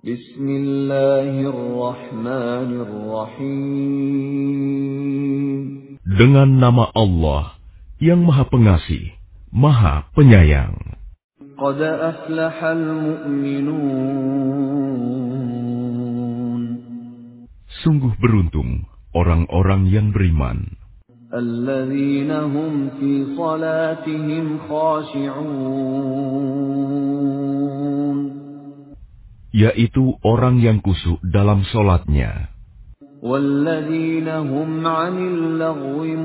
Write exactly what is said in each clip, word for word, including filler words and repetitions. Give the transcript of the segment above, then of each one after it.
Bismillahirrahmanirrahim. Dengan nama Allah yang Maha Pengasih, Maha Penyayang. Qad aflahal mu'minun. Sungguh beruntung orang-orang yang beriman. Alladzina hum fi salatihim khashi'un. Yaitu orang yang khusyuk dalam sholatnya. Walladzina hum 'anil lagwi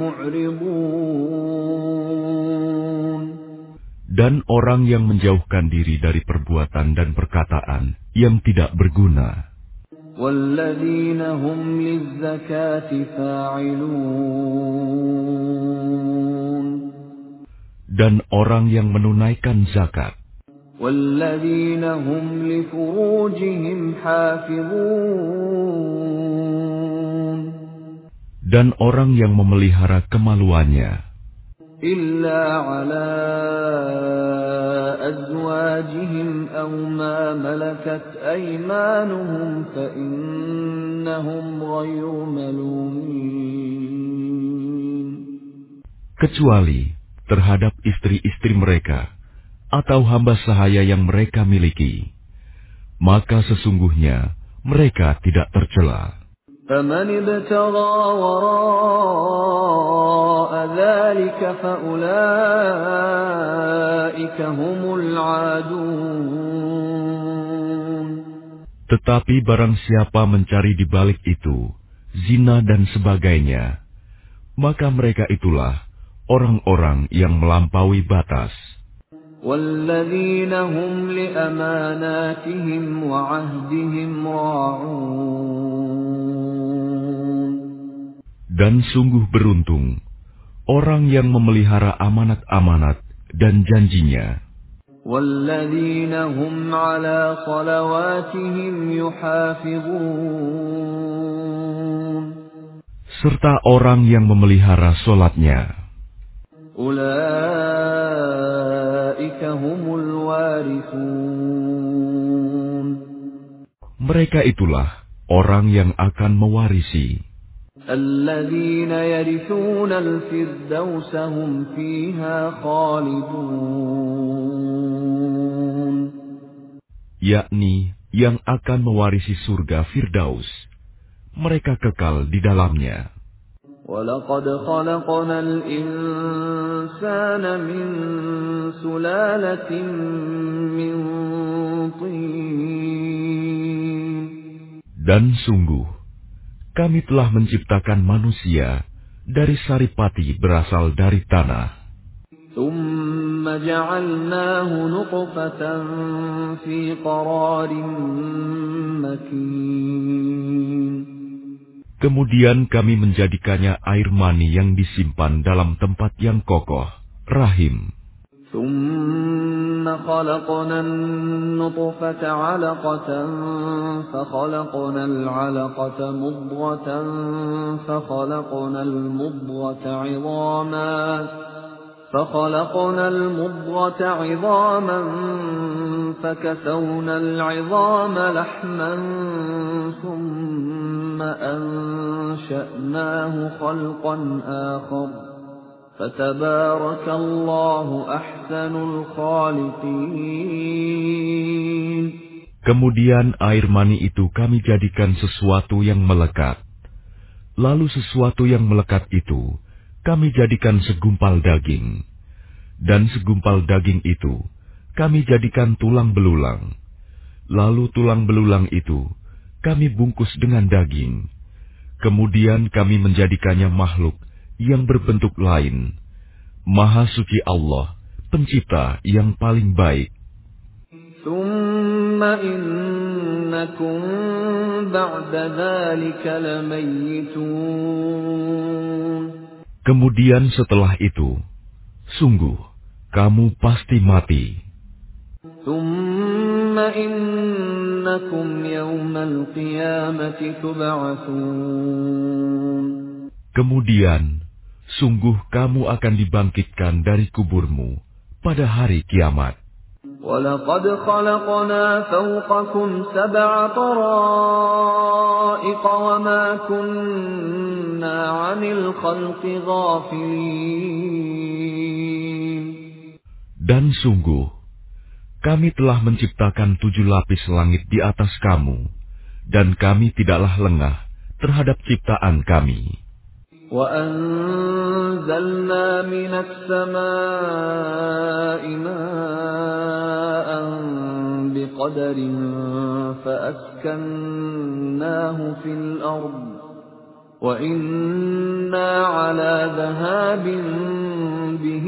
mu'ridun. Dan orang yang menjauhkan diri dari perbuatan dan perkataan yang tidak berguna. Walladzina hum lizzakati fa'ilun. Dan orang yang menunaikan zakat. Walladzina hum li furujihim hafizun. Dan orang yang memelihara kemaluannya. Illa ala azwajihim aw ma malakat aymanuhum fa innahum ghayru malumin. Kecuali terhadap istri-istri mereka atau hamba sahaya yang mereka miliki, maka sesungguhnya mereka tidak tercela. فَمَنِ ابْتَغَى وَرَاءَ ذَلِكَ فَأُولَئِكَ هُمُ الْعَادُونَ. Tetapi barang siapa mencari di balik itu zina dan sebagainya, maka mereka itulah orang-orang yang melampaui batas. وَالَّذِينَ هُمْ لِأَمَانَاتِهِمْ وَعَهْدِهِمْ رَاعُونَ. Dan sungguh beruntung orang yang memelihara amanat-amanat dan janjinya. وَالَّذِينَ هُمْ عَلَى صَلَوَاتِهِمْ يُحَافِظُونَ. Serta orang yang memelihara solatnya. Ulaika humul warithun. Mereka itulah orang yang akan mewarisi. Alladzina yarithuna al-firdausa hum fiha khalidun. Yakni yang akan mewarisi surga Firdaus. Mereka kekal di dalamnya. وَلَقَدْ خَلَقْنَا الْإِنسَانَ مِنْ سُلَالَةٍ مِنْ طِينٍ. Dan sungguh, kami telah menciptakan manusia dari saripati berasal dari tanah. ثُمَّ جَعَلْنَاهُ نُطْفَةً فِي قَرَارٍ مَكِينٍ. Kemudian kami menjadikannya air mani yang disimpan dalam tempat yang kokoh, rahim. ثُمَّ خَلَقْنَا النُّطْفَةَ عَلَقَةً فَخَلَقْنَا الْعَلَقَةَ مُضْغَةً فَخَلَقْنَا الْمُضْغَةَ عِظَامًا فَخَلَقْنَا الْمُضْغَةَ عِظَامًا فَكَسَوْنَا الْعِظَامَ لَحْمًا ثُمَّ أَنشَأْنَاهُ خَلْقًا آخَرَ فَتَبَارَكَ اللَّهُ أَحْسَنُ الْخَالِقِينَ. Kemudian air mani itu kami jadikan sesuatu yang melekat. Lalu sesuatu yang melekat itu kami jadikan segumpal daging. Dan segumpal daging itu kami jadikan tulang belulang. Lalu tulang belulang itu kami bungkus dengan daging. Kemudian kami menjadikannya makhluk yang berbentuk lain. Maha suci Allah, pencipta yang paling baik. ثُمَّ إِنَّكُمْ بَعْدَ ذَلِكَ لَمَيِّتُونَ. Kemudian setelah itu, sungguh kamu pasti mati. ثُمَّ إِنَّكُمْ يَوْمَ الْقِيَامَةِ تُبْعَثُونَ. Kemudian, sungguh kamu akan dibangkitkan dari kuburmu pada hari kiamat. وَلَقَدْ خَلَقْنَا فَوْقَكُمْ سَبْعَ طَرَائِقَ وَمَا كُنَّا عَنِ الْخَلْقِ غَافِلِينَ. Dan sungguh, kami telah menciptakan tujuh lapis langit di atas kamu, dan kami tidaklah lengah terhadap ciptaan kami. وَأَنزَلْنَا مِنَ السَّمَاءِ مَاءً بِقَدَرٍ فَأَسْكَنَّاهُ فِي الْأَرْضِ وَإِنَّا عَلَى ذَهَابٍ بِهِ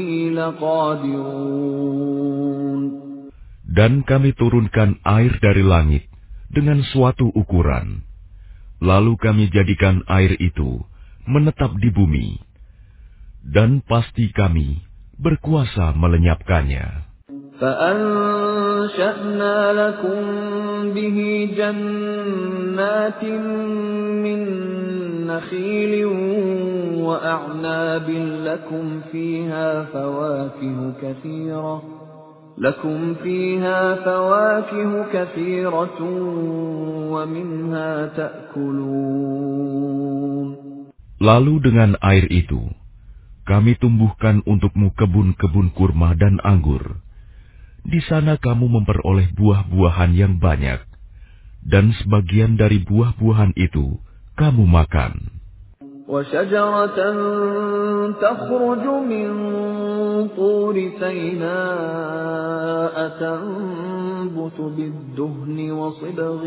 لَقَادِرُونَ. Dan kami turunkan air dari langit dengan suatu ukuran, lalu kami jadikan air itu menetap di bumi, dan pasti kami berkuasa melenyapkannya. فَأَنشَأْنَا لَكُم بِهِ جَنَّاتٍ مِّن نَّخِيلٍ وَأَعْنَابٍ لَّكُمْ فِيهَا فَوَاكِهُ كَثِيرَةٌ لَكُمْ فِيهَا فَوَاكِهُ كَثِيرَةٌ وَمِنْهَا تَأْكُلُونَ. Lalu dengan air itu, kami tumbuhkan untukmu kebun-kebun kurma dan anggur. Di sana kamu memperoleh buah-buahan yang banyak, dan sebagian dari buah-buahan itu kamu makan. وَشَجَرَةً تَخْرُجُ مِنْ طُورِ سَيْنَاءَ تَنبُتُ بِالدُّهْنِ وَصِبْغٍ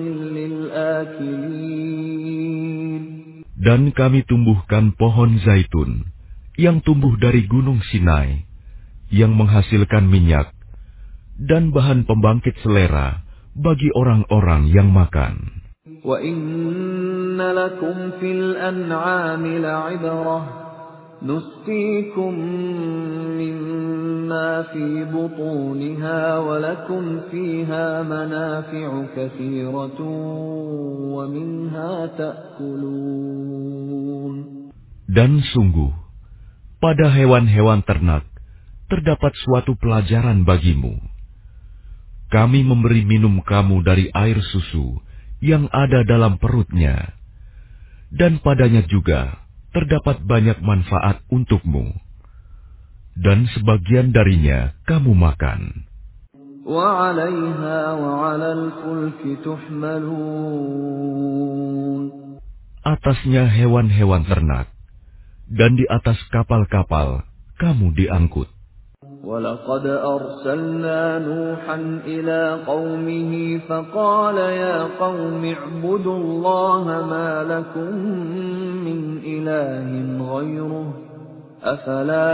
لِلْآكِلِينَ. Dan kami tumbuhkan pohon zaitun yang tumbuh dari gunung Sinai, yang menghasilkan minyak dan bahan pembangkit selera bagi orang-orang yang makan. وَإِنَّ لَكُمْ فِي الْأَنْعَامِ لَعِبْرَةً نُسْقِيكُم مِّمَّا فِي بُطُونِهَا وَلَكُمْ فِيهَا مَنَافِعُ كَثِيرَةٌ وَمِنْهَا تَأْكُلُونَ. Dan sungguh, pada hewan-hewan ternak terdapat suatu pelajaran bagimu. Kami memberi minum kamu dari air susu yang ada dalam perutnya, dan padanya juga terdapat banyak manfaat untukmu, dan sebagian darinya kamu makan. وَعَلَيْهَا وَعَلَى الْفُلْكِ تُحْمَلُونَ. Atasnya hewan-hewan ternak, dan di atas kapal-kapal kamu diangkut. وَلَقَدْ أَرْسَلْنَا نُوحًا إِلَى قَوْمِهِ فَقَالَ يَا قَوْمِ اعْبُدُوا اللَّهَ مَا لَكُمْ مِنْ إِلَٰهٍ غَيْرُهُ أَفَلَا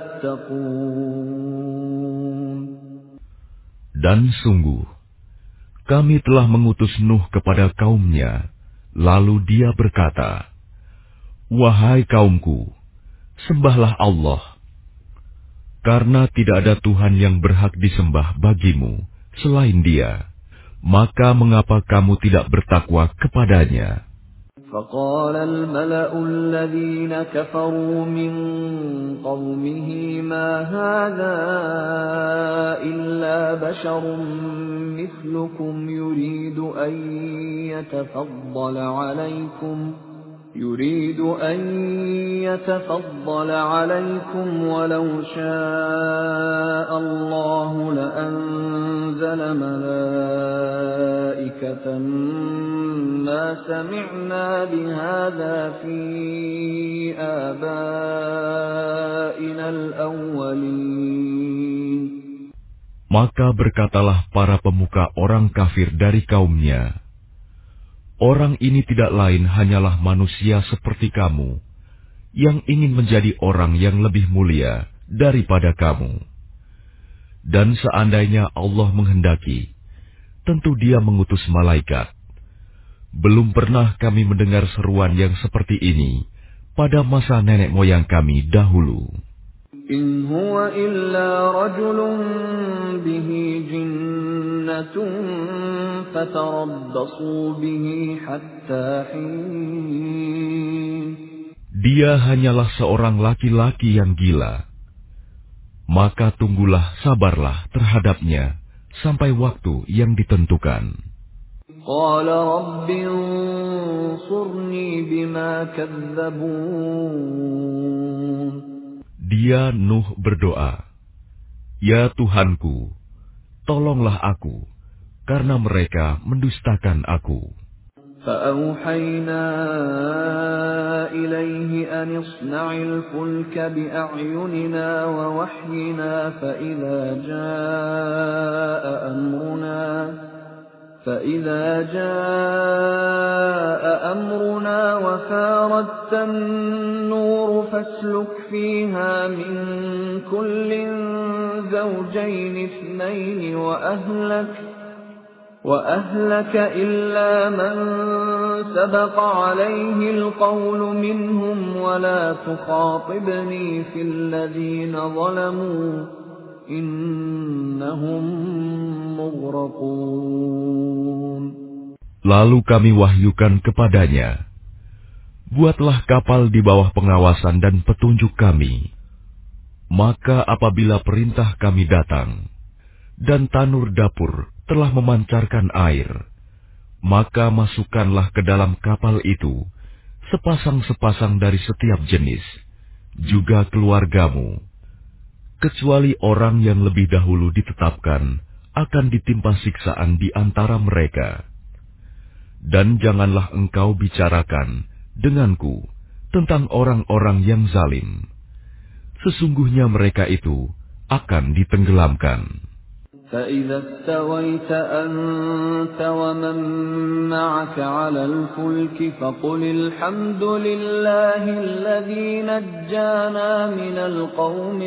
تَتَّقُونَ. Dan sungguh, kami telah mengutus Nuh kepada kaumnya, lalu dia berkata, "Wahai kaumku, sembahlah Allah, karena tidak ada Tuhan yang berhak disembah bagimu selain Dia. Maka mengapa kamu tidak bertakwa kepadanya?" فَقَالَ الْمَلَأُ الَّذِينَ كَفَرُوا مِنْ قَوْمِهِ مَا هَذَا إِلَّا بَشَرٌ مِثْلُكُمْ يُرِيدُ أَنْ يَتَفَضَّلَ عَلَيْكُمْ يريد أن يتفضل عليكم ولو شاء الله لأنزل ملائكة ما سمعنا بهذا في آبائنا الأولين. Maka berkatalah para pemuka orang kafir dari kaumnya, "Orang ini tidak lain hanyalah manusia seperti kamu, yang ingin menjadi orang yang lebih mulia daripada kamu. Dan seandainya Allah menghendaki, tentu Dia mengutus malaikat. Belum pernah kami mendengar seruan yang seperti ini pada masa nenek moyang kami dahulu." إن هو إلا رجل به جنة فتربصوا به حتى حين. Dia hanyalah seorang laki-laki yang gila. Maka tunggulah, sabarlah terhadapnya sampai waktu yang ditentukan. قال رب انصرني بما كذبون. Dia Nuh berdoa, "Ya Tuhanku, tolonglah aku, karena mereka mendustakan aku." فأوحينا إليه أن اصنع الفلك بأعيننا ووحينا فإذا جاء أمرنا فإذا جاء أمرنا وفاردت النور فاسلك فيها من كل زوجين اثنين وأهلك وأهلك إلا من سبق عليه القول منهم ولا تخاطبني في الذين ظلموا إنهم مغرقون. Lalu kami wahyukan kepadanya, "Buatlah kapal di bawah pengawasan dan petunjuk kami. Maka apabila perintah kami datang, dan tanur dapur telah memancarkan air, maka masukkanlah ke dalam kapal itu sepasang-sepasang dari setiap jenis, juga keluargamu, kecuali orang yang lebih dahulu ditetapkan akan ditimpa siksaan di antara mereka. Dan janganlah engkau bicarakan denganku tentang orang-orang yang zalim. Sesungguhnya mereka itu akan ditenggelamkan." فإذا استويت أنت ومن معك على الفلك فقل الحمد لله الذي نجانا من القوم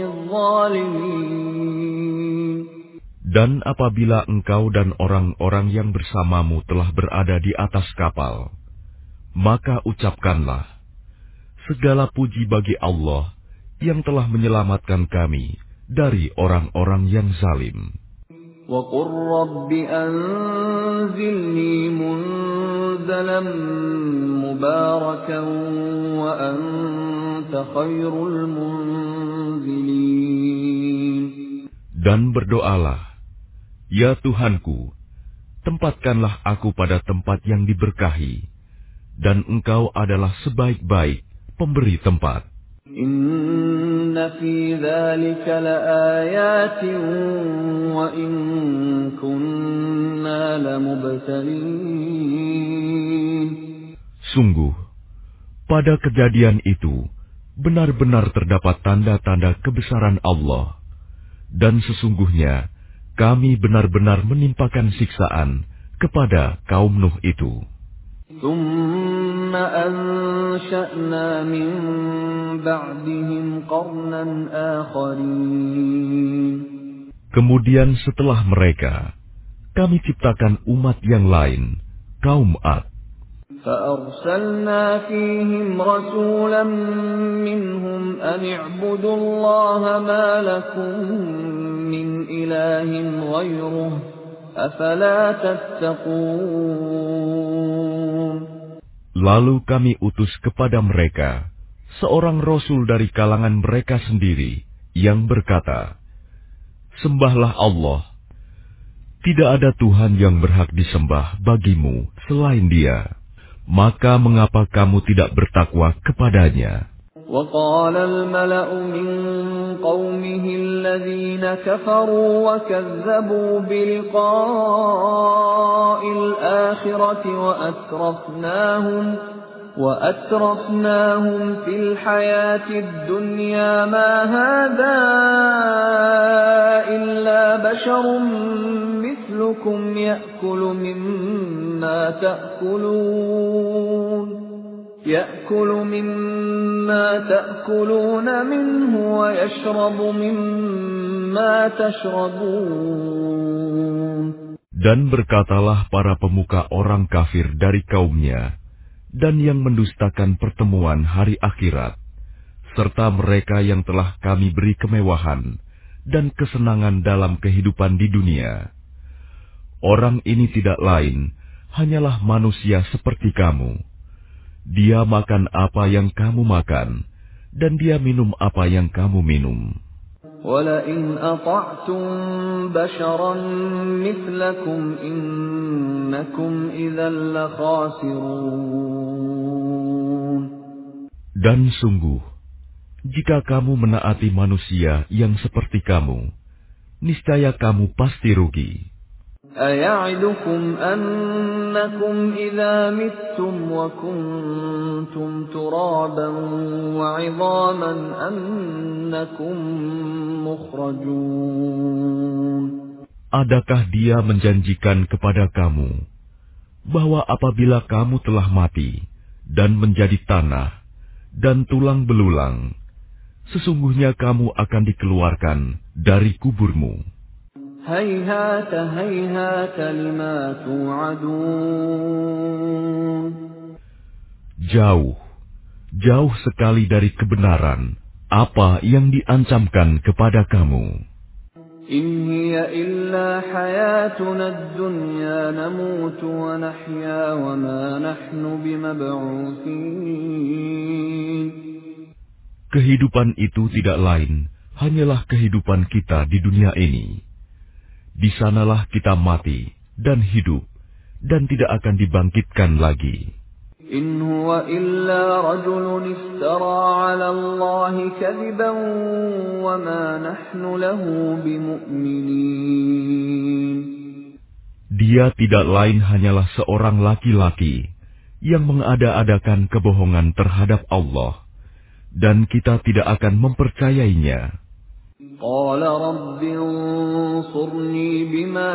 الظالمين. Dan apabila engkau dan orang-orang yang bersamamu telah berada di atas kapal, maka ucapkanlah, "Segala puji bagi Allah yang telah menyelamatkan kami dari orang-orang yang zalim." وَقُلْ رَبِّ أَنزِلْنِي مُنزَلًا مُبَارَكًا وَأَنْتَ خَيْرُ الْمُنزِلِينَ. Dan berdoalah, "Ya Tuhanku, tempatkanlah aku pada tempat yang diberkahi, dan Engkau adalah sebaik-baik pemberi tempat." إِنَّ فِي ذَلِكَ لَآيَاتٍ وَإِن كُنَّا لَمُبْتَلِينَ. Sungguh, pada kejadian itu benar-benar terdapat tanda-tanda kebesaran Allah, dan sesungguhnya kami benar-benar menimpakan siksaan kepada kaum Nuh itu. ثُمَّ أَنشَأْنَا مِن بَعْدِهِمْ قَرْنًا آخَرِينَ. Kemudian setelah mereka, kami ciptakan umat yang lain, kaum Ad. فَأَرْسَلْنَا فِيهِمْ رَسُولًا مِّنْهُمْ أَنِ اعْبُدُوا اللَّهَ مَا لَكُم مِّنْ إِلَٰهٍ غَيْرُهُ أَفَلَا تَتَّقُونَ. Lalu kami utus kepada mereka seorang rasul dari kalangan mereka sendiri yang berkata, "Sembahlah Allah. Tidak ada Tuhan yang berhak disembah bagimu selain Dia. Maka mengapa kamu tidak bertakwa kepadanya?" وَقَالَ الْمَلَأُ مِنْ قَوْمِهِ الَّذِينَ كَفَرُوا وَكَذَّبُوا بِلِقَاءِ الْآخِرَةِ وَأَتْرَفْنَاهُمْ وَأَتْرَفْنَاهُمْ فِي الْحَيَاةِ الدُّنْيَا مَا هَذَا إِلَّا بَشَرٌ مِثْلُكُمْ يَأْكُلُ مِمَّا تَأْكُلُونَ يَأْكُلُ مِمَّا تَأْكُلُونَ مِنْهُ وَيَشْرَبُ مِمَّا تَشْرَبُونَ. Dan berkatalah para pemuka orang kafir dari kaumnya, dan yang mendustakan pertemuan hari akhirat, serta mereka yang telah kami beri kemewahan dan kesenangan dalam kehidupan di dunia. Orang ini tidak lain, hanyalah manusia seperti kamu. Dia makan apa yang kamu makan, dan dia minum apa yang kamu minum. وَلَئِنْ أَطَعْتُمْ بَشَرًا مِثْلَكُمْ إِنَّكُمْ إِذًا لَخَاسِرُونَ. Dan sungguh, jika kamu menaati manusia yang seperti kamu, niscaya kamu pasti rugi. أَيَعِدُكُمْ أَنَّكُمْ إِذَا مِتُّمْ وَكُنْتُمْ تُرَابًا وَعِظَامًا أَنَّكُمْ مُخْرَجُونَ. Adakah dia menjanjikan kepada kamu bahwa apabila kamu telah mati dan menjadi tanah dan tulang belulang, sesungguhnya kamu akan dikeluarkan dari kuburmu? هَيْهَاتَ هَيْهَاتَ لِمَا تُوعَدُونَ. Jauh, jauh sekali dari kebenaran apa yang diancamkan kepada kamu. إِنْ هِيَ إِلَّا حَيَاتُنَا الدُّنْيَا نَمُوتُ وَنَحْيَا وَمَا نَحْنُ بِمَبْعُوثِينَ. Kehidupan itu tidak lain hanyalah kehidupan kita di dunia ini. Di sanalah kita mati dan hidup dan tidak akan dibangkitkan lagi. إِنْ هُوَ إِلَّا رَجُلٌ افْتَرَى عَلَى اللَّهِ كَذِبًا وَمَا نَحْنُ لَهُ بِمُؤْمِنِينَ. Dia tidak lain hanyalah seorang laki-laki yang mengada-adakan kebohongan terhadap Allah, dan kita tidak akan mempercayainya. قَالَ رَبِّ انصُرْنِي بِمَا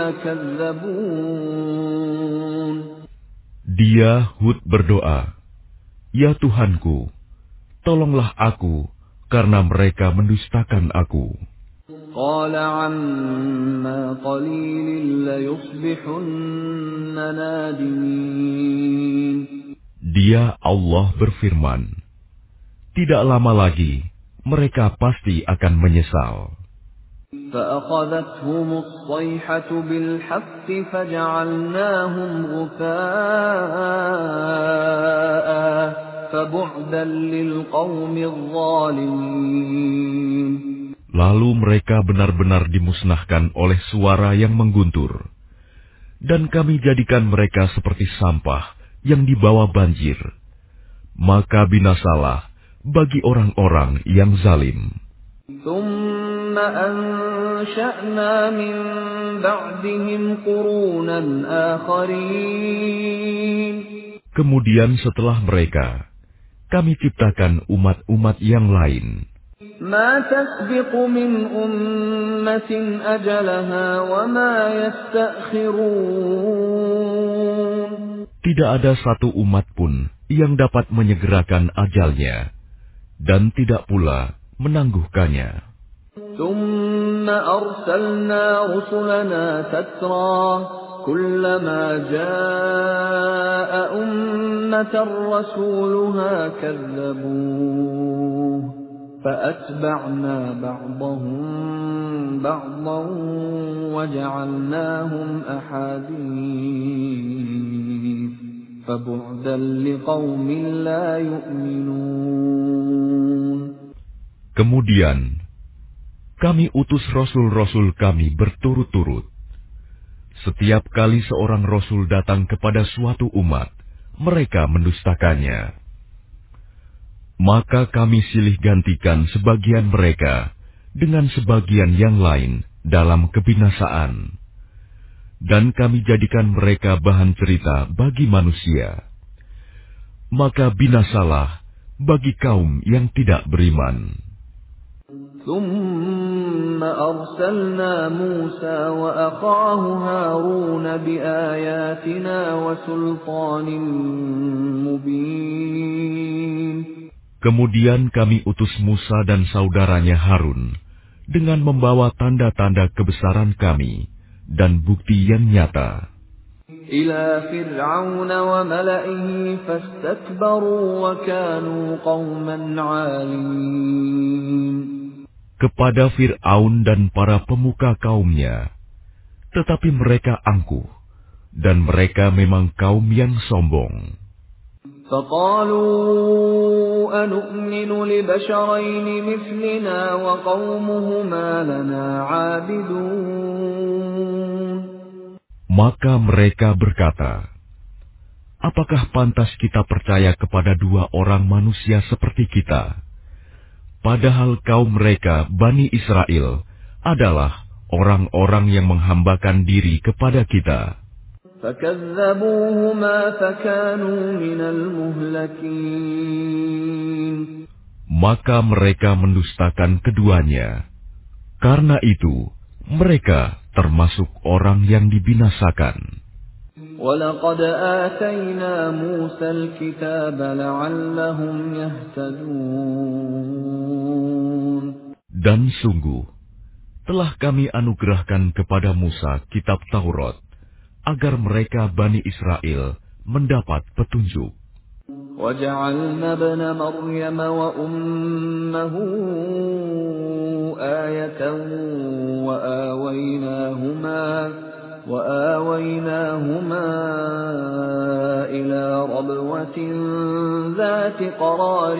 كَذَّبُونِ. Dia Hud berdoa, "Ya Tuhanku, tolonglah aku karena mereka mendustakan aku." قَالَ عَمَّا قَلِيلٍ لَيُصْبِحُنَّ نَادِمِينَ. Dia Allah berfirman, tidak lama lagi mereka pasti akan menyesal. فَأَخَذَتْهُمُ الصَّيْحَةُ بِالْحَقِّ فَجَعَلْنَاهُمْ غُثَاءً فَبُعْدًا لِلْقَوْمِ الظَّالِمِينَ. Lalu mereka benar-benar dimusnahkan oleh suara yang mengguntur, dan kami jadikan mereka seperti sampah yang dibawa banjir. Maka binasalah bagi orang-orang yang zalim. ثُمَّ أَنشَأْنَا مِن بَعْدِهِمْ قُرُونًا آخَرِينَ. Kemudian setelah mereka, kami ciptakan umat-umat yang lain. مَا تَسْبِقُ مِنْ أُمَّةٍ أَجَلَهَا وَمَا يَسْتَأْخِرُونَ. Tidak ada satu umat pun yang dapat menyegerakan ajalnya, dan tidak pula menangguhkannya. ثُمَّ أَرْسَلْنَا رُسُلَنَا تَتْرَىٰ كُلَّمَا جَاءَ أُمَّةً رَّسُولُهَا كَذَّبُوهُ فَأَتْبَعْنَا بَعْضَهُم بَعْضًا وَجَعَلْنَاهُمْ أَحَادِيثَ فَبُعْدًا لِقَوْمٍ لَّا يُؤْمِنُونَ. Kemudian kami utus rasul-rasul kami berturut-turut. Setiap kali seorang rasul datang kepada suatu umat, mereka mendustakannya. Maka kami silih gantikan sebagian mereka dengan sebagian yang lain dalam kebinasaan. Dan kami jadikan mereka bahan cerita bagi manusia. Maka binasalah bagi kaum yang tidak beriman. ثُمَّ أَرْسَلْنَا مُوسَى وَأَخَاهُ هَارُونَ بِآيَاتِنَا وَسُلْطَانٍ مُبِينٍ. Kemudian kami utus Musa dan saudaranya Harun dengan membawa tanda-tanda kebesaran kami dan bukti yang nyata. إِلَى فِرْعَوْنَ وَمَلَئِهِ فَاسْتَكْبَرُوا وَكَانُوا قَوْمًا عَالِينَ. Kepada Fir'aun dan para pemuka kaumnya, tetapi mereka angkuh, dan mereka memang kaum yang sombong. فقالوا أنؤمن لبشرين مثلنا وقومهما لنا عابدون. Maka mereka berkata, apakah pantas kita percaya kepada dua orang manusia seperti kita, padahal kaum mereka, Bani Israel, adalah orang-orang yang menghambakan diri kepada kita. فكذبوهما فكانوا من المهلكين. Maka mereka mendustakan keduanya. Karena itu, mereka termasuk orang yang dibinasakan. وَلَقَدْ آتَيْنَا مُوسَى الْكِتَابَ لَعَلَّهُمْ يَهْتَدُونَ. Dan sungguh, telah kami anugerahkan kepada Musa kitab Taurat, agar mereka Bani Israel mendapat petunjuk. وَجَعَلْنَا ابْنَ مَرْيَمَ وَأُمَّهُ آيَةً وَآوَيْنَاهُمَا وَآوَيْنَاهُمَا إِلَى رَبْوَةٍ ذَاتِ قَرَارٍ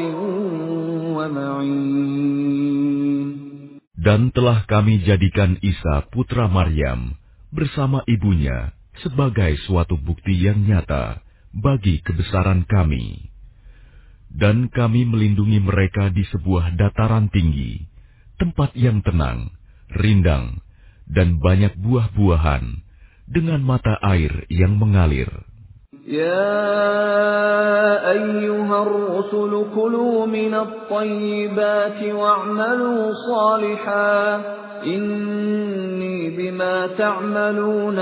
وَمَعِينٍ. Dan telah kami jadikan Isa putra Maryam bersama ibunya sebagai suatu bukti yang nyata bagi kebesaran kami. Dan kami melindungi mereka di sebuah dataran tinggi, tempat yang tenang, rindang, dan banyak buah-buahan, dengan mata air yang mengalir. يا أيها الرسل كلوا من الطيبات واعملوا صالحا إني بما تعملون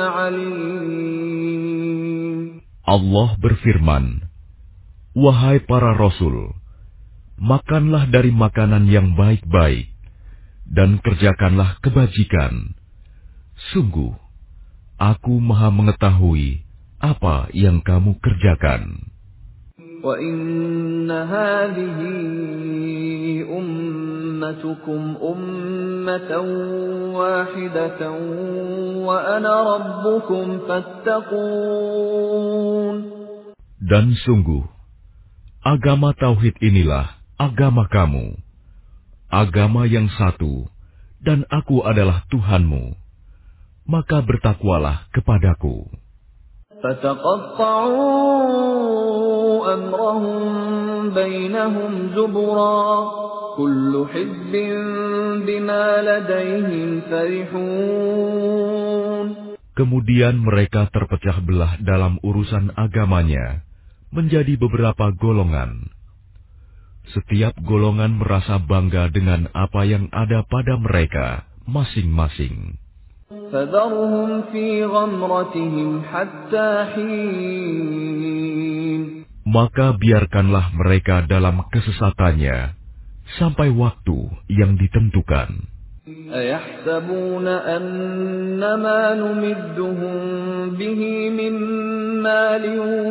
عليم. Allah berfirman, wahai para rasul, makanlah dari makanan yang baik-baik dan kerjakanlah kebajikan. Sungguh, aku maha mengetahui apa yang kamu kerjakan. وَإِنَّ هَٰذِهِ أُمَّتُكُمْ أُمَّةً وَاحِدَةً وَأَنَا رَبُّكُمْ فَاتَّقُونِ. Dan sungguh, agama tauhid inilah agama kamu, agama yang satu, dan aku adalah Tuhanmu, maka bertakwalah kepadaku. فَتَقَطَّعُوا أَمْرَهُم بَيْنَهُمْ زُبُرًا كُلُّ حِزْبٍ بِمَا لَدَيْهِمْ فَرِحُونَ. Kemudian mereka terpecah belah dalam urusan agamanya menjadi beberapa golongan. Setiap golongan merasa bangga dengan apa yang ada pada mereka masing-masing. فَذَرْهُمْ فِي غَمْرَتِهِمْ حَتَّى حِينٍ. Maka biarkanlah mereka dalam kesesatannya sampai waktu yang ditentukan. أَيَحْسَبُونَ أَنَّمَا نُمِدُّهُم بِهِ مِن مَّالٍ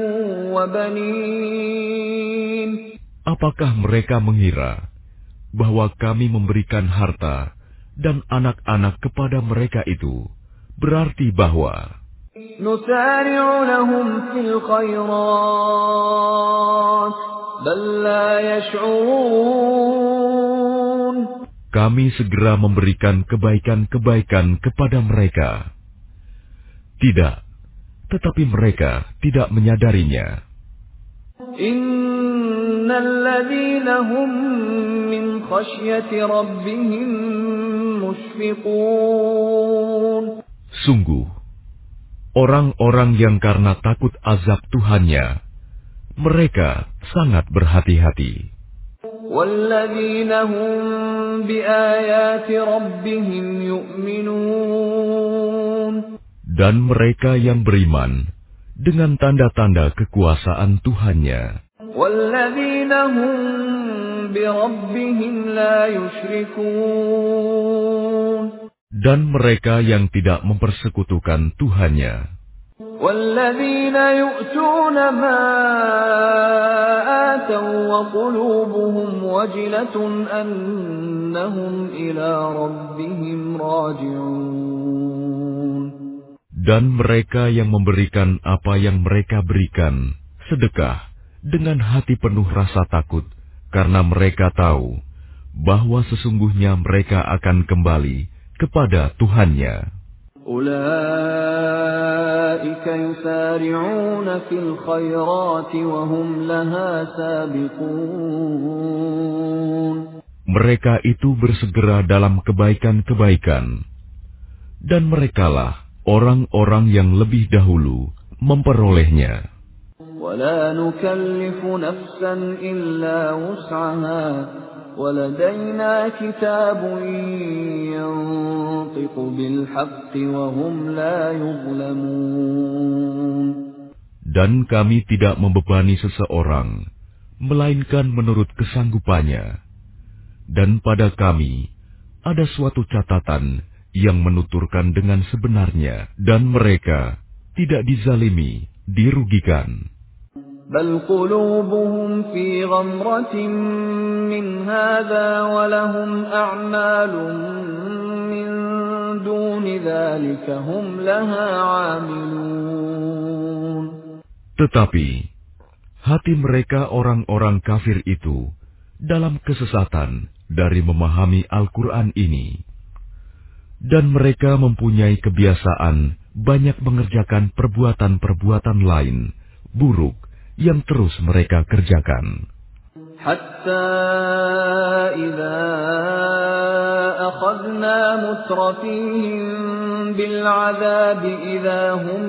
وَبَنِينَ. Apakah mereka mengira bahwa kami memberikan harta dan anak-anak kepada mereka itu berarti bahwa نُسَارِعُ لَهُمْ فِي الْخَيْرَاتِ بَل لَّا يَشْعُرُونَ. kami segera memberikan kebaikan-kebaikan kepada mereka? Tidak, tetapi mereka tidak menyadarinya. إِنَّ الَّذِينَ هُم مِّنْ خَشْيَةِ رَبِّهِم مُّشْفِقُونَ. Sungguh, orang-orang yang karena takut azab Tuhannya, mereka sangat berhati-hati. وَالَّذِينَ هُم بِآيَاتِ رَبِّهِمْ يُؤْمِنُونَ. Dan mereka yang beriman dengan tanda-tanda kekuasaan Tuhannya. وَالَّذِينَ هُم بِرَبِّهِمْ لَا يُشْرِكُونَ. Dan mereka yang tidak mempersekutukan Tuhannya. وَالَّذِينَ يُؤْتُونَ مَا آتَوا وَقُلُوبُهُمْ وَجِلَةٌ أَنَّهُمْ إِلَىٰ رَبِّهِمْ رَاجِعُونَ. Dan mereka yang memberikan apa yang mereka berikan, sedekah, dengan hati penuh rasa takut, karena mereka tahu bahwa sesungguhnya mereka akan kembali kepada Tuhannya. أولئك يسارعون في الخيرات وهم لها سابقون. Mereka itu bersegera dalam kebaikan-kebaikan, dan merekalah orang-orang yang lebih dahulu memperolehnya. ولا نكلف نفسا إلا وسعها ولدينا كتاب ينطق بالحق وهم لا يظلمون. Dan kami tidak membebani seseorang, melainkan menurut kesanggupannya. Dan pada kami ada suatu catatan yang menuturkan dengan sebenarnya, dan mereka tidak dizalimi, dirugikan. بل قلوبهم في غمرة من هذا ولهم أعمال من دون ذلك هم لها عاملون. Tetapi hati mereka orang-orang kafir itu dalam kesesatan dari memahami Al-Quran ini, dan mereka mempunyai kebiasaan banyak mengerjakan perbuatan-perbuatan lain buruk yang terus mereka kerjakan. Hatta idza akhadna mutrafihim bil 'adzab idza hum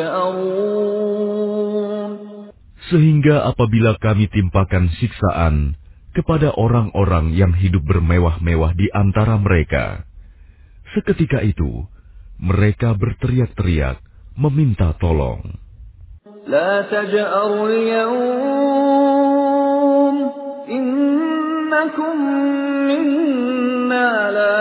yaj'arun. Sehingga apabila kami timpakan siksaan kepada orang-orang yang hidup bermewah-mewah di antara mereka, seketika itu mereka berteriak-teriak meminta tolong. La taj'arul yawm innakum minna la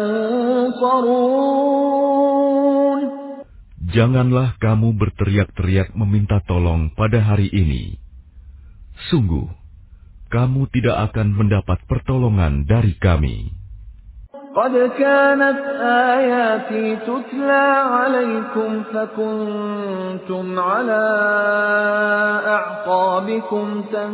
tunsarun. Janganlah kamu berteriak-teriak meminta tolong pada hari ini. Sungguh, kamu tidak akan mendapat pertolongan dari kami. قد كانت آياتي تتلى عليكم فكنتم على أعقابكم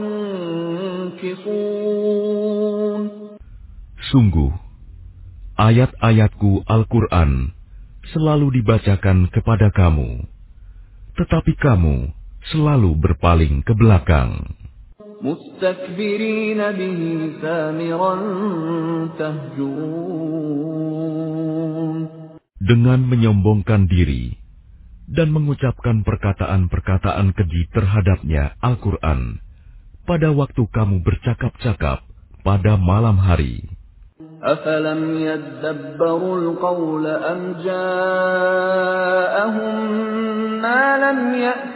تنكصون. Sungguh, ayat-ayatku Al-Quran selalu dibacakan kepada kamu, tetapi kamu selalu berpaling ke belakang. مستكبرين به سامرا تهجرون. Dengan menyombongkan diri dan mengucapkan perkataan-perkataan keji terhadapnya Al-Quran pada waktu kamu bercakap-cakap pada malam hari. أفلم يدبروا القول أم جاءهم ما لم يأت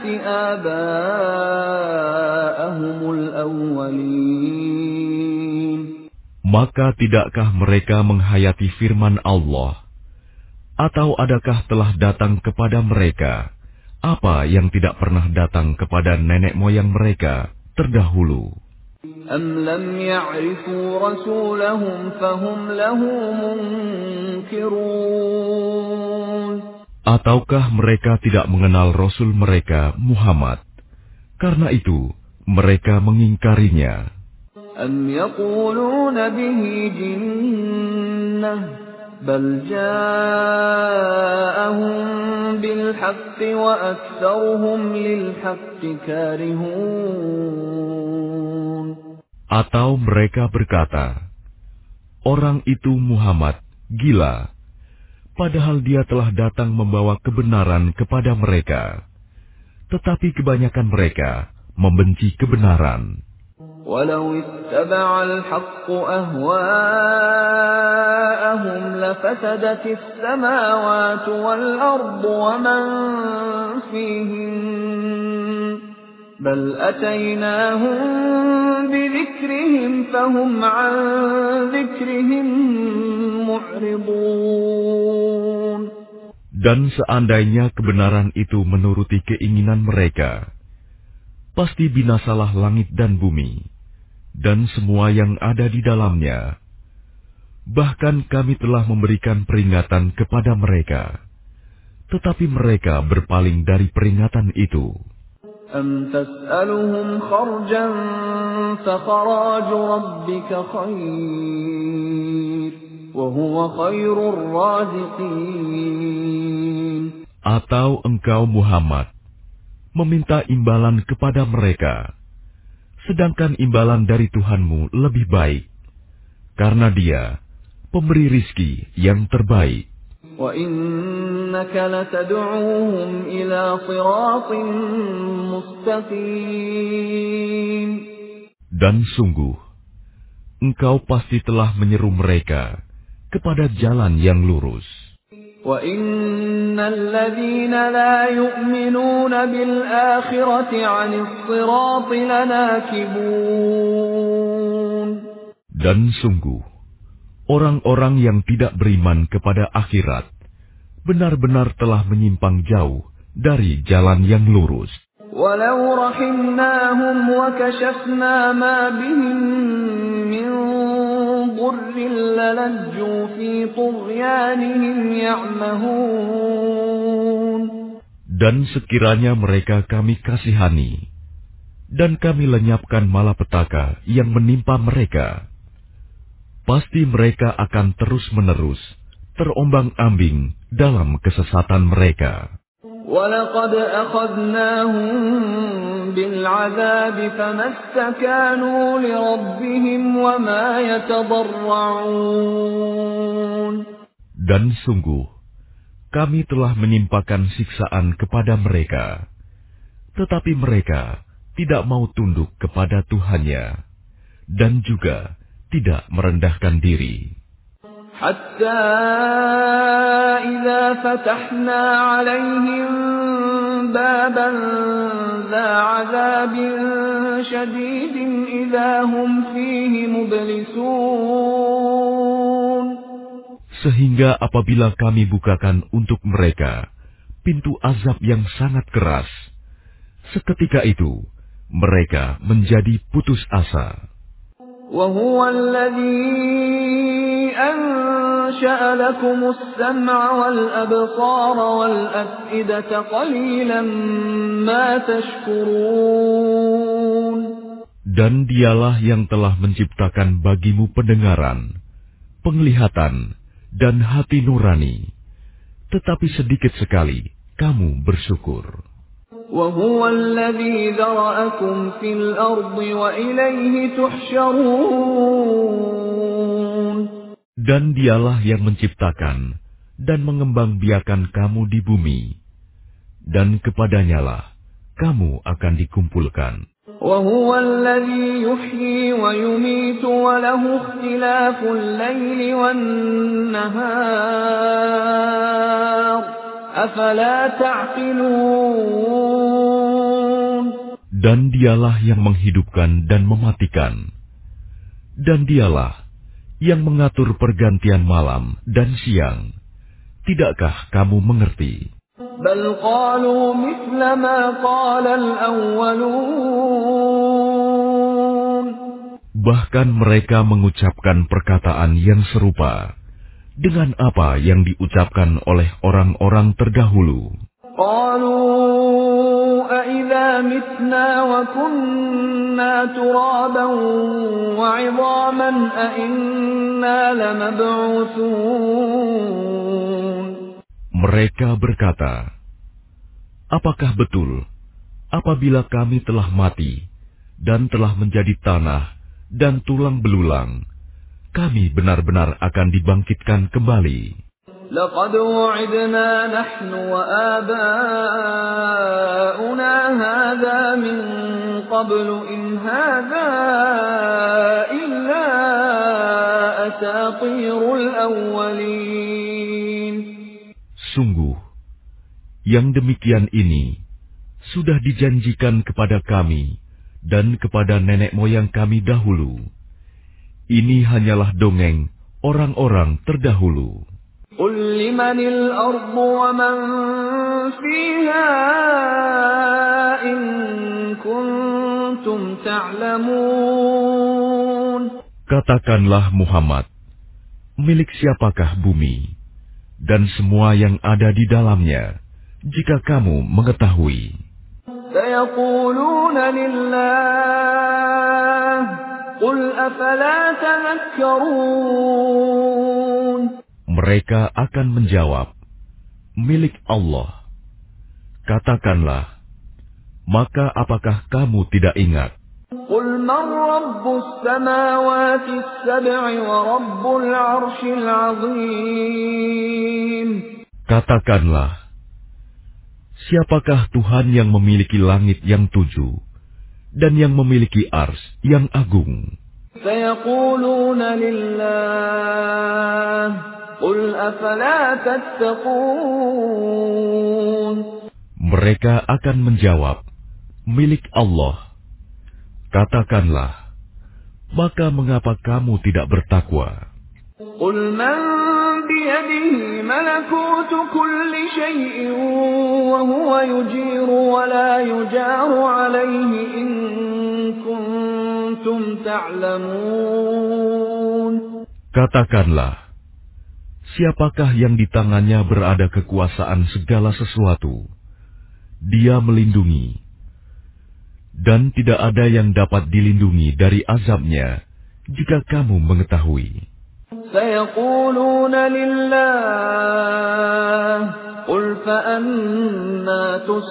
آباءهم الأولين. Maka tidakkah mereka menghayati firman Allah? Atau adakah telah datang kepada mereka apa yang tidak pernah datang kepada nenek moyang mereka terdahulu? أم لم يعرفوا رسولهم فهم له منكرون. Ataukah mereka tidak mengenal Rasul mereka Muhammad, karena itu mereka mengingkarinya? أم يقولون به جنة بل جاءهم بالحق وأكثرهم للحق كارهون. Atau mereka berkata, orang itu Muhammad gila, padahal dia telah datang membawa kebenaran kepada mereka, tetapi kebanyakan mereka membenci kebenaran. ولو اتبع الحق أهواءهم لفسدت السماوات والأرض ومن فيهن بل أتيناهم بذكرهم فهم عن ذكرهم معرضون. Dan seandainya kebenaran itu menuruti keinginan mereka, pasti binasalah langit dan bumi, dan semua yang ada di dalamnya. Bahkan kami telah memberikan peringatan kepada mereka, tetapi mereka berpaling dari peringatan itu. أَمْ تَسْأَلُهُمْ خَرْجًا فَخَرَاجُ رَبِّكَ خَيْرٌ وَهُوَ خَيْرُ الرَّازِقِينَ. Atau engkau Muhammad meminta imbalan kepada mereka, sedangkan imbalan dari Tuhanmu lebih baik, karena Dia pemberi rizki yang terbaik. وَإِنَّكَ لَتَدْعُوهُمْ إِلَى صِرَاطٍ مُسْتَقِيمٍ. Dan sungguh, engkau pasti telah menyeru mereka kepada jalan yang lurus. وَإِنَّ الَّذِينَ لَا يُؤْمِنُونَ بِالْآخِرَةِ عَنِ الصِّرَاطِ لَنَاكِبُونَ. Dan sungguh, orang-orang yang tidak beriman kepada akhirat benar-benar telah menyimpang jauh dari jalan yang lurus. وَلَوْ رَحِمْنَاهُمْ وَكَشَفْنَا مَا بِهِم مِّن ضُرٍّ لَّلَجُّوا فِي طُغْيَانِهِمْ يَعْمَهُونَ. Dan sekiranya mereka kami kasihani, dan kami lenyapkan malapetaka yang menimpa mereka, pasti mereka akan terus-menerus terombang-ambing dalam kesesatan mereka. وَلَقَدْ أَخَذْنَاهُم بِالْعَذَابِ فَمَا اسْتَكَانُوا لِرَبِّهِمْ وَمَا يَتَضَرَّعُونَ. Dan sungguh, kami telah menimpakan siksaan kepada mereka, tetapi mereka tidak mau tunduk kepada Tuhannya, dan juga tidak merendahkan diri. حتى إذا فتحنا عليهم بابا ذا عذاب شديد إذا هم فيه مبلسون. Sehingga apabila kami bukakan untuk mereka pintu azab yang sangat keras, seketika itu mereka menjadi putus asa. وَهُوَ الَّذِي أَنشَأَ لَكُمُ السَّمْعَ وَالْأَبْصَارَ وَالْأَفْئِدَةَ قَلِيلًا مَا تَشْكُرُونَ. Dan Dialah yang telah menciptakan bagimu pendengaran, penglihatan, dan hati nurani, tetapi sedikit sekali kamu bersyukur. وَهُوَ الَّذِي ذَرَأَكُمْ فِي الْأَرْضِ وَإِلَيْهِ تُحْشَرُونَ. Dan Dialah yang menciptakan dan mengembangbiakan kamu di bumi, dan kepadanyalah kamu akan dikumpulkan. وَهُوَ الَّذِي يُحْيِي وَيُمِيتُ وَلَهُ اخْتِلَافُ اللَّيْلِ وَالنَّهَارِ أَفَلَا تَعْقِلُونَ. Dan Dialah yang menghidupkan dan mematikan, dan Dialah yang mengatur pergantian malam dan siang. Tidakkah kamu mengerti? بَلْ قَالُوا مِثْلَ مَا قَالَ الْأَوَّلُونَ. Bahkan mereka mengucapkan perkataan yang serupa dengan apa yang diucapkan oleh orang-orang terdahulu. قَالُوا أَإِذَا مِتْنَا وَكُنَّا تُرَابًا وَعِظَامًا أَإِنَّا لَمَبْعُوثُونَ. Mereka berkata, apakah betul apabila kami telah mati dan telah menjadi tanah dan tulang belulang, kami benar-benar akan dibangkitkan kembali? لَقَدْ وُعِدْنَا نَحْنُ وَآبَاؤُنَا هَذَا مِنْ قَبْلُ إِنْ هَذَا إِلَّا أَسَاطِيرُ الْأَوَّلِينَ. Sungguh, yang demikian ini sudah dijanjikan kepada kami dan kepada nenek moyang kami dahulu. Ini hanyalah dongeng orang-orang terdahulu. قُلْ لِمَنِ الْأَرْضُ وَمَنْ فِيهَا إِنْ كُنْتُمْ تَعْلَمُونَ. Katakanlah Muhammad, milik siapakah bumi dan semua yang ada di dalamnya, jika kamu mengetahui. سيقولون لله قل أفلا تذكرون. Mereka akan menjawab, milik Allah. Katakanlah, maka apakah kamu tidak ingat? قل من رب السماوات السبع ورب العرش العظيم. Katakanlah, siapakah Tuhan yang memiliki langit yang tujuh dan yang memiliki ars yang agung? سيقولون لله قل أفلا تتقون. Mereka akan menjawab, milik Allah. Katakanlah, maka mengapa kamu tidak bertakwa? قل من بيده ملكوت كل شيء وهو يجير ولا يجار عليه إن كنتم تعلمون. Katakanlah, siapakah yang di tangannya berada kekuasaan segala sesuatu? Dia melindungi, dan tidak ada yang dapat dilindungi dari azabnya jika kamu mengetahui. سيقولون لله قل فأنا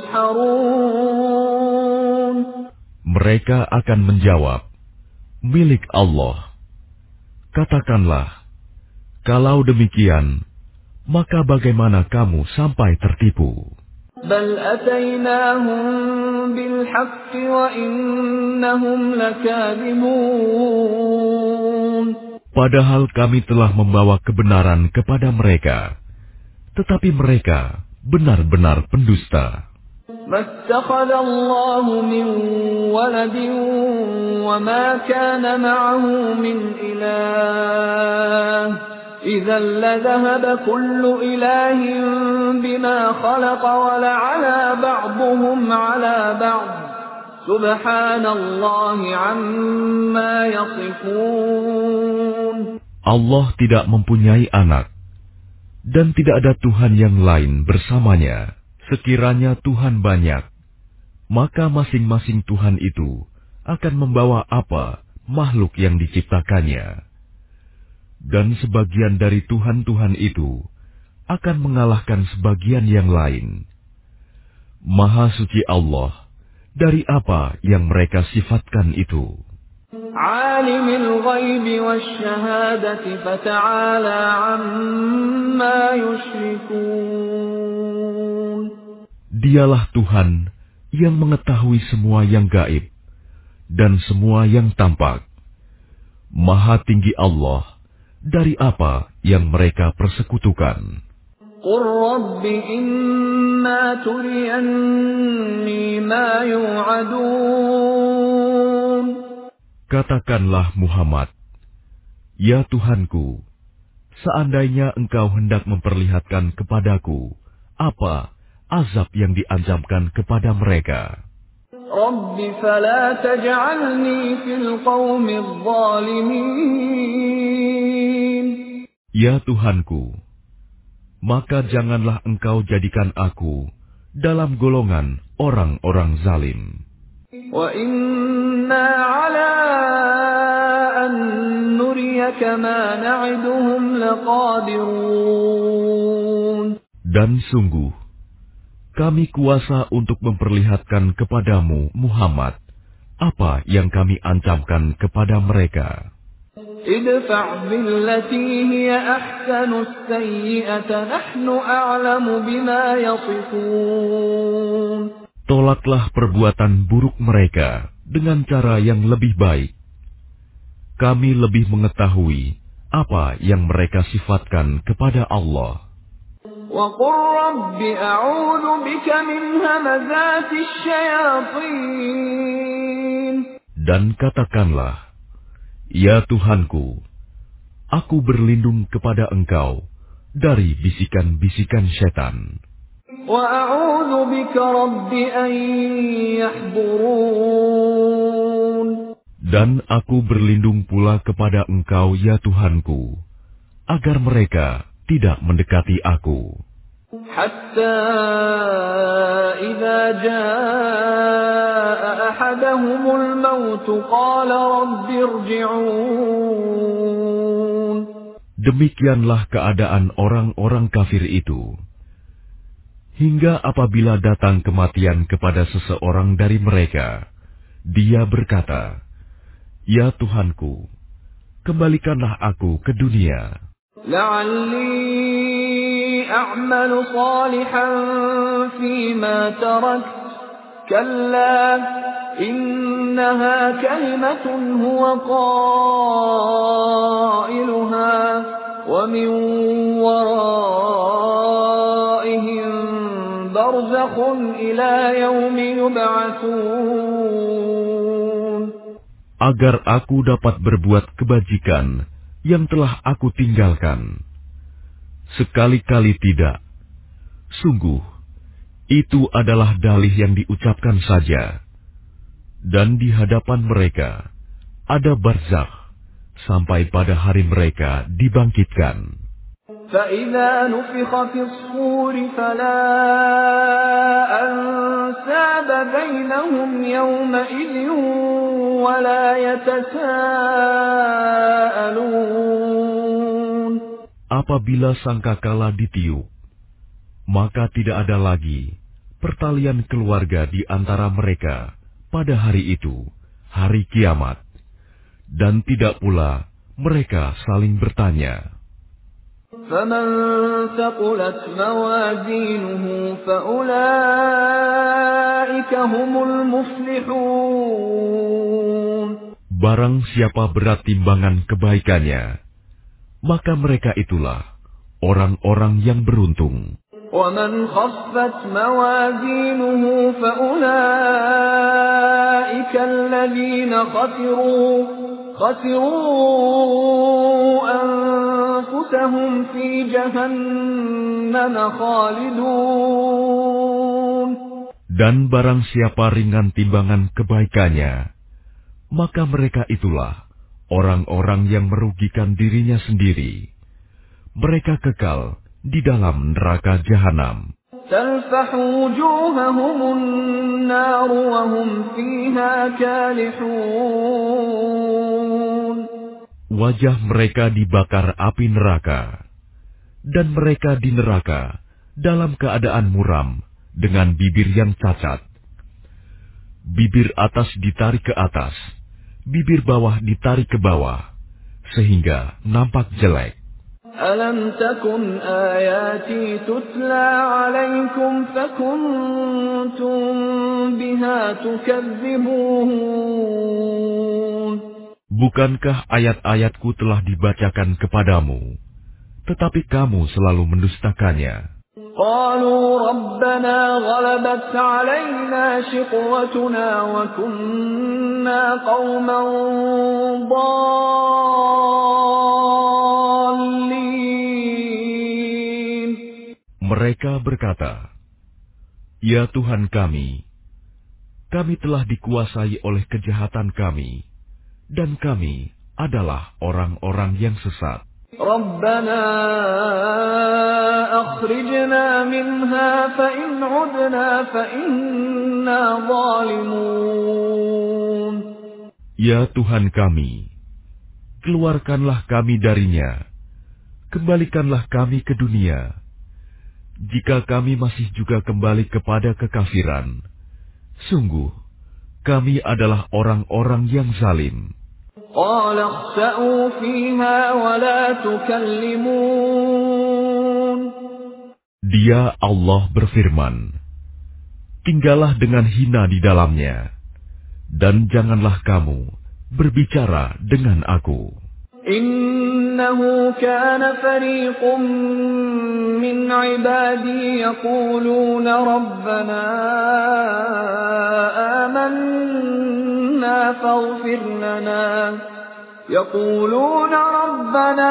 تسحرون. Mereka akan menjawab, milik Allah. Katakanlah, kalau demikian, maka bagaimana kamu sampai tertipu? بل أتيناهم بالحق وإنهم لكاذبون. Padahal kami telah membawa kebenaran kepada mereka, tetapi mereka benar-benar pendusta. ما اتخذ الله من ولد وما كان معه من إله إذا لذهب كل إله بما خلق ولعلى بعضهم على بعض سبحان الله عما يصفون. Allah tidak mempunyai anak, dan tidak ada Tuhan yang lain bersamanya. Sekiranya Tuhan banyak, maka masing-masing Tuhan itu akan membawa apa makhluk yang diciptakannya. Dan sebagian dari Tuhan-Tuhan itu akan mengalahkan sebagian yang lain. Maha suci Allah dari apa yang mereka sifatkan itu. Alimul ghaibi wasyahadati fata'ala amma yushrikun. Dialah Tuhan yang mengetahui semua yang gaib dan semua yang tampak. Maha tinggi Allah dari apa yang mereka persekutukan. Qur Rabbi imma turiyanni ma yu'adun. Katakanlah Muhammad, ya Tuhanku, seandainya engkau hendak memperlihatkan kepadaku apa azab yang diancamkan kepada mereka. Rabbi fala taj'alni fil qaumidh dhalimin. Ya Tuhanku, maka janganlah engkau jadikan aku dalam golongan orang-orang zalim. Wa inna ala an nuriyaka ma na'iduhum laqadirun. Dan sungguh, kami kuasa untuk memperlihatkan kepadamu, Muhammad, apa yang kami ancamkan kepada mereka. Idfa' billati hiya ahsanu as-sayyi'ata nahnu a'lamu bima yasifun. Tolaklah perbuatan buruk mereka dengan cara yang lebih baik. Kami lebih mengetahui apa yang mereka sifatkan kepada Allah. وَقُلْ رَبِّ أَعُوذُ بِكَ مِنْ هَمَزَاتِ الشَّيَاطِينِ. Dan katakanlah, ya Tuhanku, aku berlindung kepada Engkau dari bisikan-bisikan setan. وَأَعُوذُ بِكَ رَبِّ أَنْ يَحْضُرُونِ. Dan aku berlindung pula kepada Engkau, ya Tuhanku, agar mereka tidak mendekati aku. حتى إذا جاء أحدهم الموت قال رب ارجعون. Demikianlah keadaan orang-orang kafir itu. Hingga apabila datang kematian kepada seseorang dari mereka, dia berkata, "Ya Tuhanku, kembalikanlah aku ke dunia. لعلي أعمل صالحا فيما تركت كلا إنها كلمة هو قائلها ومن ورائهم برزخ إلى يوم يبعثون. Agar aku dapat berbuat kebajikan yang telah aku tinggalkan. Sekali-kali tidak. Sungguh, itu adalah dalih yang diucapkan saja. Dan di hadapan mereka ada barzakh sampai pada hari mereka dibangkitkan. فَإِذَا نُفِخَ فِي الصُّورِ فَلَا أَنْسَابَ بَيْنَهُمْ يَوْمَئِذٍ وَلَا يَتَسَاءَلُونَ. Apabila sangkakala ditiup, maka tidak ada lagi pertalian keluarga di antara mereka pada hari itu, hari kiamat, dan tidak pula mereka saling bertanya. فَمَنْ ثَقُلَتْ مَوَازِينُهُ فَأُولَئِكَ هُمُ الْمُفْلِحُونَ. Barang siapa berat timbangan kebaikannya, maka mereka itulah orang-orang yang beruntung. وَمَنْ خَفَّتْ مَوَازِينُهُ فَأُولَئِكَ الَّذِينَ خَسِرُوا خَسِرُوا أَنفُسَهُمْ فِي جَهَنَّمَ خَالِدُونَ. Dan barang siapa ringan timbangan kebaikannya, maka mereka itulah orang-orang yang merugikan dirinya sendiri. Mereka kekal di dalam neraka jahanam. تَلْفَحُ وُجُوهَهُمُ النَّارُ وَهُمْ فِيهَا كَالِحُونَ. Wajah mereka dibakar api neraka, dan mereka di neraka dalam keadaan muram dengan bibir yang cacat. Bibir atas ditarik ke atas, bibir bawah ditarik ke bawah, sehingga nampak jelek. أَلَمْ تَكُنْ آيَاتِي تُتْلَى عَلَيْكُمْ فَكُنْتُمْ بِهَا تُكَذِّبُونَ. Bukankah ayat-ayatku telah dibacakan kepadamu, tetapi kamu selalu mendustakannya? قَالُوا رَبَّنَا غَلَبَتْ عَلَيْنَا شِقْوَتُنَا وَكُنَّا قَوْمًا ضَالِّينَ. Mereka berkata, "Ya Tuhan kami, kami telah dikuasai oleh kejahatan kami, dan kami adalah orang-orang yang sesat. رَبَّنَا أَخْرِجْنَا مِنْهَا فَإِنْ عُدْنَا فَإِنَّا ظَالِمُونَ. Ya Tuhan kami, keluarkanlah kami darinya, kembalikanlah kami ke dunia. Jika kami masih juga kembali kepada kekafiran, sungguh kami adalah orang-orang yang zalim." قَالَ اخْسَئُوا فِيهَا وَلَا تُكَلِّمُونِ. Dia Allah berfirman, "Tinggallah dengan hina di dalamnya, dan janganlah kamu berbicara dengan aku." إِنَّهُ كَانَ فَرِيقٌ مِّنْ عِبَادِي يَقُولُونَ رَبَّنَا آمَنَّا فَاغْفِرْ لَنَا يَقُولُونَ رَبَّنَا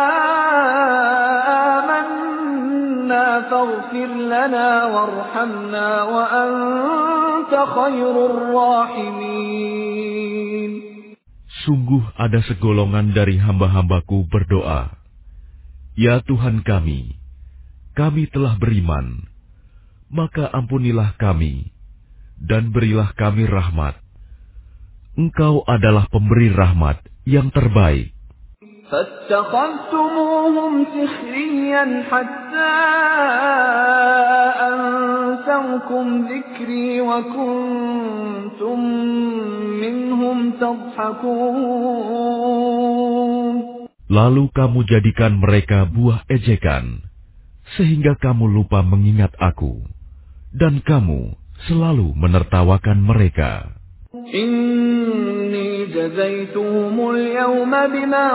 آمَنَّا فَاغْفِرْ لَنَا وَارْحَمْنَا وَأَنْتَ خَيْرُ الرَّاحِمِينَ. Sungguh ada segolongan dari hamba-hambaku berdoa, "Ya Tuhan kami, kami telah beriman, maka ampunilah kami, dan berilah kami rahmat. Engkau adalah pemberi rahmat yang terbaik. فاتخذتموهم سخريا حتى أنسوكم ذكري وكنتم منهم تضحكون. Lalu kamu jadikan mereka buah ejekan, sehingga kamu lupa mengingat aku, dan kamu selalu menertawakan mereka. إني جزيتهم اليوم بما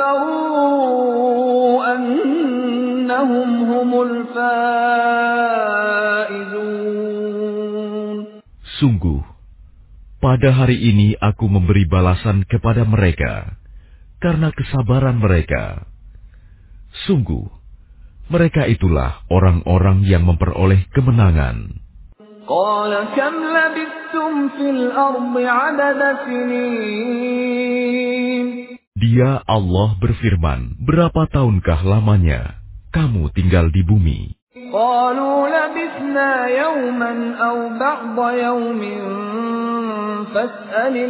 صبروا أنهم هم الفائزون. Sungguh, pada hari ini aku memberi balasan kepada mereka karena kesabaran mereka. Sungguh, mereka itulah orang-orang yang memperoleh kemenangan. قال كم لبثتم في الأرض عدد سنين. Dia Allah berfirman, berapa tahunkah lamanya kamu tinggal di bumi? قالوا لبثنا يوما أو بعض يوم فاسأل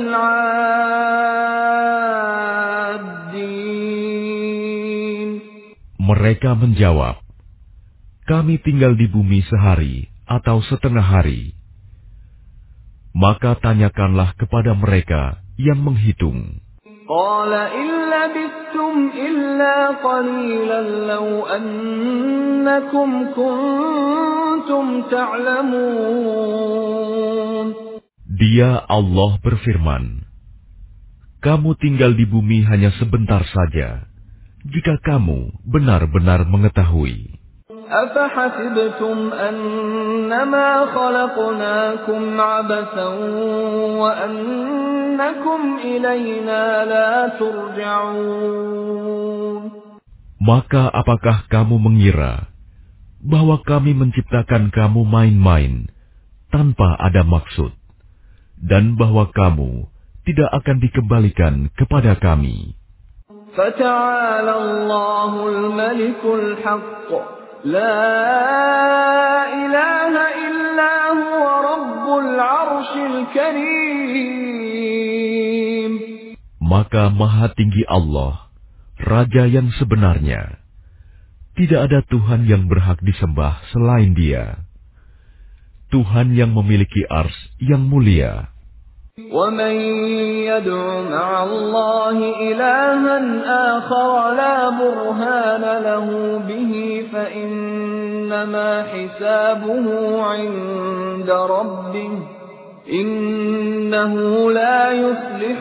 العادين. Mereka menjawab, kami tinggal di bumi sehari atau setengah hari. Maka tanyakanlah kepada mereka yang menghitung. قال إن لبثتم إلا قليلا لو أنكم كنتم تعلمون. Dia Allah berfirman, kamu tinggal di bumi hanya sebentar saja, jika kamu benar-benar mengetahui. أفحسبتم أنما خلقناكم عبثا وأنكم إلينا لا ترجعون. Maka apakah kamu mengira bahwa kami menciptakan kamu main-main tanpa ada maksud, dan bahwa kamu tidak akan dikembalikan kepada kami? فتعالى الله الملك الحق لا إله إلا هو رب العرش الكريم. Maka Maha Tinggi Allah, Raja yang sebenarnya. Tidak ada Tuhan yang berhak disembah selain Dia. Tuhan yang memiliki ars yang mulia. وَمَن يَدْعُ مَعَ اللَّهِ إِلَٰهًا آخَرَ لَا بُرْهَانَ لَهُ بِهِ فَإِنَّمَا حِسَابُهُ عِندَ رَبِّهِ إِنَّهُ لَا يُفْلِحُ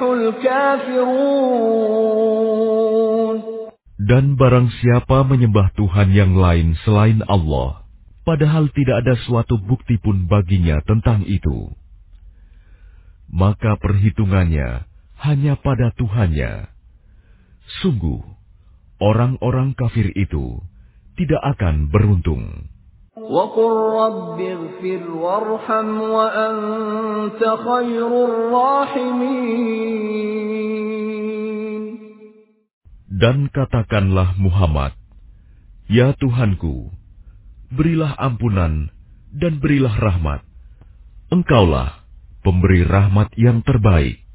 الْكَافِرُونَ. Dan barang siapa menyembah Tuhan yang lain selain Allah, padahal tidak ada suatu bukti pun baginya tentang itu, maka perhitungannya hanya pada Tuhannya. Sungguh, orang-orang kafir itu tidak akan beruntung. وَقُلْ رَبِّ اغْفِرْ وَارْحَمْ وَأَنْتَ خَيْرُ الرَّاحِمِينَ. Dan katakanlah Muhammad, ya Tuhanku, berilah ampunan dan berilah rahmat. Engkaulah pemberi rahmat yang terbaik.